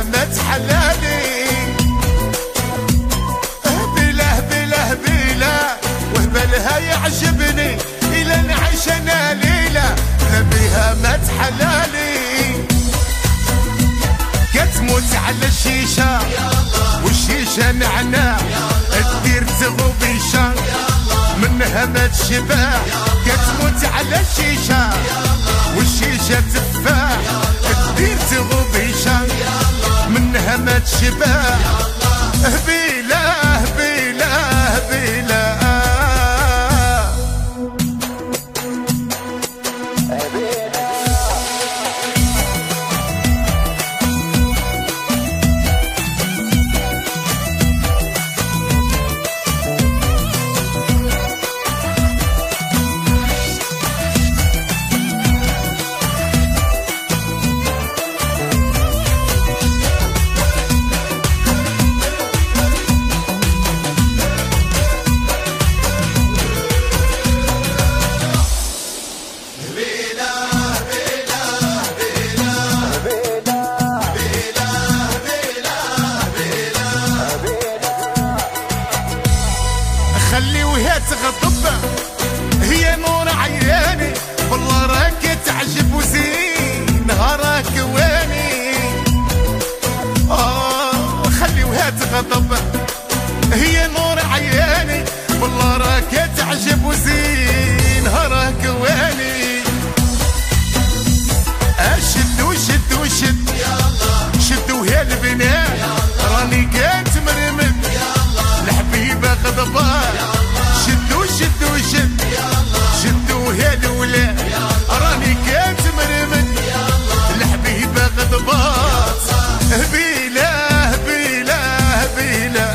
ما تحلالي بلا بلا بلا وهبالها يعجبني إلا نعيش أنا ليلة لا بيها ما تحلالي كتموت على الشيشة والشيشة نعناع تدير تغوبيشة منها ما تشبع كتموت على الشيشة والشيشة تفاح تدير تغوبيشة منها ما تشبع هبيلة هبيلة هبيلة خليوها تغضب هي نور عياني والله راك تعجب وزين نهارك واني خليوها تغضب هي نور عياني والله راك تعجب وزين نهارك واني شد وشد وشد شدوا يا البنات راني كانت مرمد الحبيبه غضبان شدوا شدوا شد شدوا يا الولاد راني كانت مرمد الحبيبه غضبان هبيله هبيله هبيله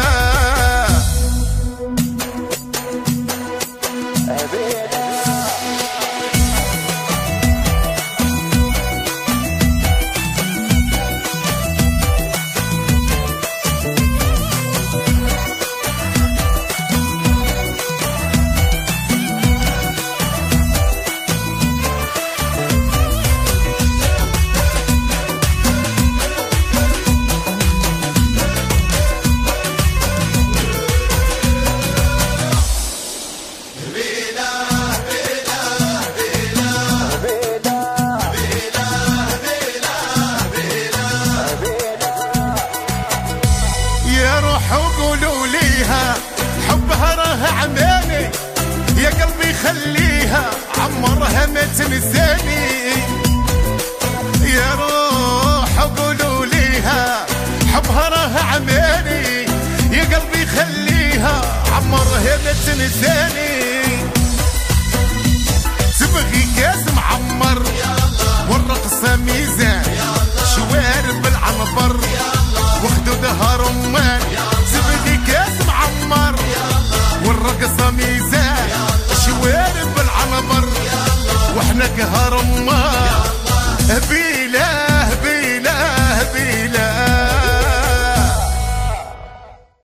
وقولوا ليها حبها راه عماني يا قلبي خليها عمرها ما تنساني يا روح قولوا ليها حبها راه عماني يا قلبي خليها عمرها ما تنساني تبغي كاس معمر والرقصة ميزان شوارب العنبر وخدودها رمان تبغي كاس معمر والرقصة ميزان شوارب العنبر وحنا كهرمان